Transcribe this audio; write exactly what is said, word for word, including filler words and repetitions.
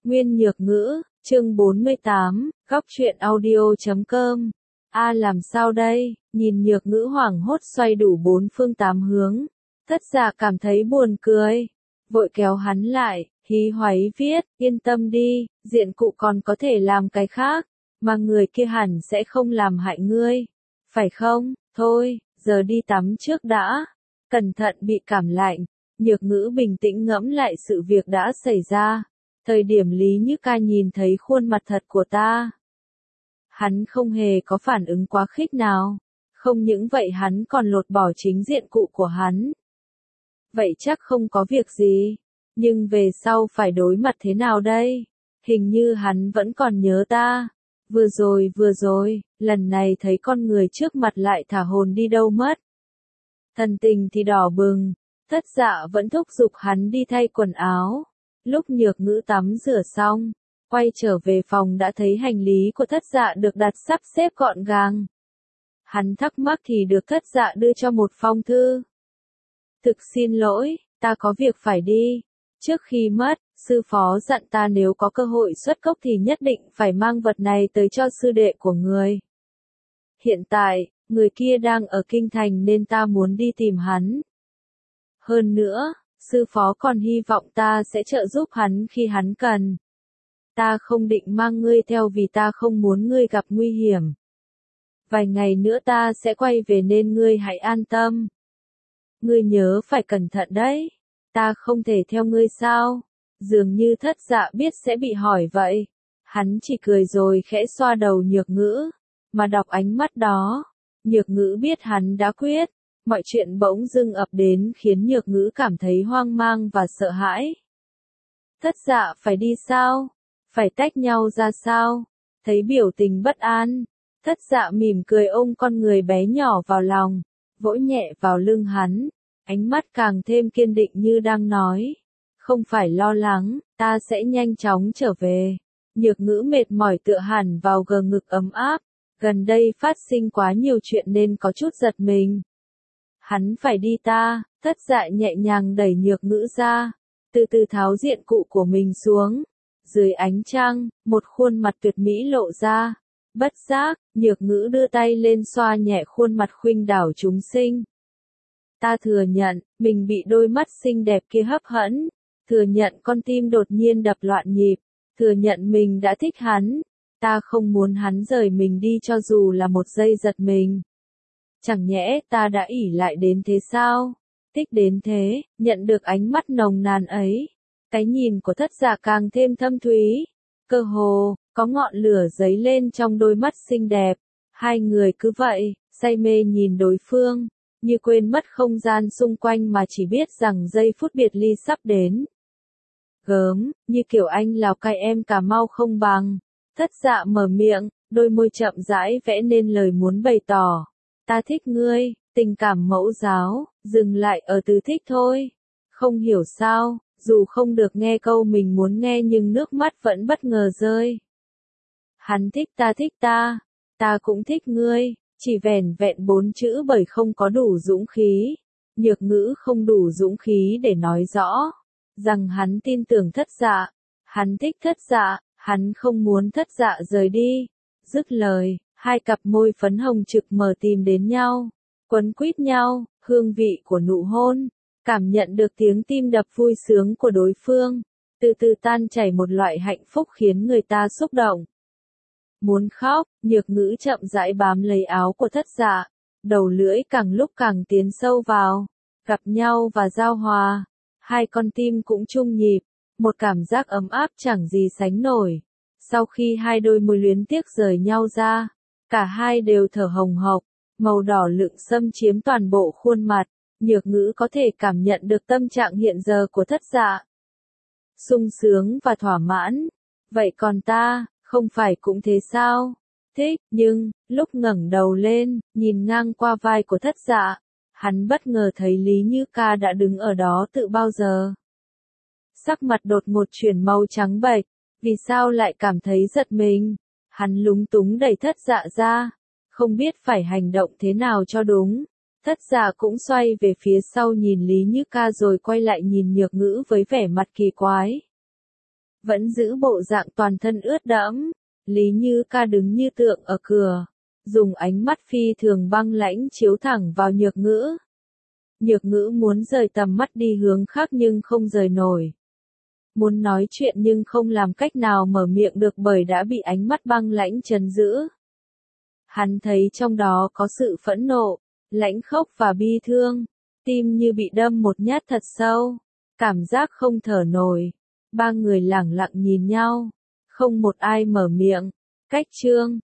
Nguyên Nhược Ngữ, chương bốn mươi tám, góc truyện audio chấm com. A làm sao đây? Nhìn Nhược Ngữ hoảng hốt xoay đủ bốn phương tám hướng. Thất Dạ cảm thấy buồn cười. Vội kéo hắn lại, hí hoáy viết, yên tâm đi, diện cụ còn có thể làm cái khác, mà người kia hẳn sẽ không làm hại ngươi. Phải không? Thôi, giờ đi tắm trước đã. Cẩn thận bị cảm lạnh. Nhược Ngữ bình tĩnh ngẫm lại sự việc đã xảy ra. Thời điểm Lý Như Ca nhìn thấy khuôn mặt thật của ta, hắn không hề có phản ứng quá khích nào. Không những vậy hắn còn lột bỏ chính diện cụ của hắn. Vậy chắc không có việc gì. Nhưng về sau phải đối mặt thế nào đây? Hình như hắn vẫn còn nhớ ta. Vừa rồi vừa rồi, lần này thấy con người trước mặt lại thả hồn đi đâu mất. Thần tình thì đỏ bừng. Thất Dạ vẫn thúc giục hắn đi thay quần áo. Lúc Nhược Ngữ tắm rửa xong, quay trở về phòng đã thấy hành lý của Thất Dạ được đặt sắp xếp gọn gàng. Hắn thắc mắc thì được Thất Dạ đưa cho một phong thư. Thực xin lỗi, ta có việc phải đi. Trước khi mất, sư phó dặn ta nếu có cơ hội xuất cốc thì nhất định phải mang vật này tới cho sư đệ của người. Hiện tại, người kia đang ở kinh thành nên ta muốn đi tìm hắn. Hơn nữa, sư phó còn hy vọng ta sẽ trợ giúp hắn khi hắn cần. Ta không định mang ngươi theo vì ta không muốn ngươi gặp nguy hiểm. Vài ngày nữa ta sẽ quay về nên ngươi hãy an tâm. Ngươi nhớ phải cẩn thận đấy. Ta không thể theo ngươi sao? Dường như Thất Dạ biết sẽ bị hỏi vậy. Hắn chỉ cười rồi khẽ xoa đầu Nhược Ngữ. Mà đọc ánh mắt đó, Nhược Ngữ biết hắn đã quyết. Mọi chuyện bỗng dưng ập đến khiến Nhược Ngữ cảm thấy hoang mang và sợ hãi. Thất Dạ phải đi sao? Phải tách nhau ra sao? Thấy biểu tình bất an, Thất Dạ mỉm cười ôm con người bé nhỏ vào lòng, vỗ nhẹ vào lưng hắn, ánh mắt càng thêm kiên định như đang nói. Không phải lo lắng, ta sẽ nhanh chóng trở về. Nhược Ngữ mệt mỏi tựa hẳn vào gờ ngực ấm áp, gần đây phát sinh quá nhiều chuyện nên có chút giật mình. Hắn phải đi ta, Thất Dạ nhẹ nhàng đẩy Nhược Ngữ ra, từ từ tháo diện cụ của mình xuống. Dưới ánh trăng, một khuôn mặt tuyệt mỹ lộ ra. Bất giác, Nhược Ngữ đưa tay lên xoa nhẹ khuôn mặt khuynh đảo chúng sinh. Ta thừa nhận, mình bị đôi mắt xinh đẹp kia hấp dẫn. Thừa nhận con tim đột nhiên đập loạn nhịp. Thừa nhận mình đã thích hắn. Ta không muốn hắn rời mình đi cho dù là một giây giật mình. Chẳng nhẽ ta đã ỷ lại đến thế sao? Thích đến thế, nhận được ánh mắt nồng nàn ấy. Cái nhìn của Thất Dạ càng thêm thâm thúy. Cơ hồ, có ngọn lửa dấy lên trong đôi mắt xinh đẹp. Hai người cứ vậy, say mê nhìn đối phương, như quên mất không gian xung quanh mà chỉ biết rằng giây phút biệt ly sắp đến. Gớm, như kiểu anh Lào Cai em Cà Mau không bằng. Thất Dạ mở miệng, đôi môi chậm rãi vẽ nên lời muốn bày tỏ. Ta thích ngươi, tình cảm mẫu giáo, dừng lại ở từ thích thôi. Không hiểu sao, dù không được nghe câu mình muốn nghe nhưng nước mắt vẫn bất ngờ rơi. Hắn thích ta thích ta, ta cũng thích ngươi, chỉ vẻn vẹn bốn chữ bởi không có đủ dũng khí. Nhược Ngữ không đủ dũng khí để nói rõ, rằng hắn tin tưởng Thất Dạ, hắn thích Thất Dạ, hắn không muốn Thất Dạ rời đi. Dứt lời, hai cặp môi phấn hồng trực mở tìm đến nhau, quấn quýt nhau, hương vị của nụ hôn, cảm nhận được tiếng tim đập vui sướng của đối phương, từ từ tan chảy một loại hạnh phúc khiến người ta xúc động. Muốn khóc, Nhược Ngữ chậm rãi bám lấy áo của Thất Dạ, đầu lưỡi càng lúc càng tiến sâu vào, gặp nhau và giao hòa, hai con tim cũng chung nhịp, một cảm giác ấm áp chẳng gì sánh nổi. Sau khi hai đôi môi luyến tiếc rời nhau ra, cả hai đều thở hồng hộc, màu đỏ lựng xâm chiếm toàn bộ khuôn mặt, Nhược Ngữ có thể cảm nhận được tâm trạng hiện giờ của Thất Dạ. Sung sướng và thỏa mãn. Vậy còn ta, không phải cũng thế sao? Thích, nhưng, lúc ngẩng đầu lên, nhìn ngang qua vai của Thất Dạ, hắn bất ngờ thấy Lý Như Ca đã đứng ở đó từ bao giờ. Sắc mặt đột ngột chuyển màu trắng bệch, vì sao lại cảm thấy giật mình? Hắn lúng túng đẩy Thất Dạ ra, không biết phải hành động thế nào cho đúng. Thất Dạ cũng xoay về phía sau nhìn Lý Như Ca rồi quay lại nhìn Nhược Ngữ với vẻ mặt kỳ quái. vẫn giữ bộ dạng toàn thân ướt đẫm. Lý Như Ca đứng như tượng ở cửa, dùng ánh mắt phi thường băng lãnh chiếu thẳng vào Nhược Ngữ. Nhược Ngữ muốn rời tầm mắt đi hướng khác nhưng không rời nổi. Muốn nói chuyện nhưng không làm cách nào mở miệng được bởi đã bị ánh mắt băng lãnh trấn giữ. Hắn thấy trong đó có sự phẫn nộ, lãnh khốc và bi thương, tim như bị đâm một nhát thật sâu, cảm giác không thở nổi. Ba người lẳng lặng nhìn nhau, không một ai mở miệng. Cách chương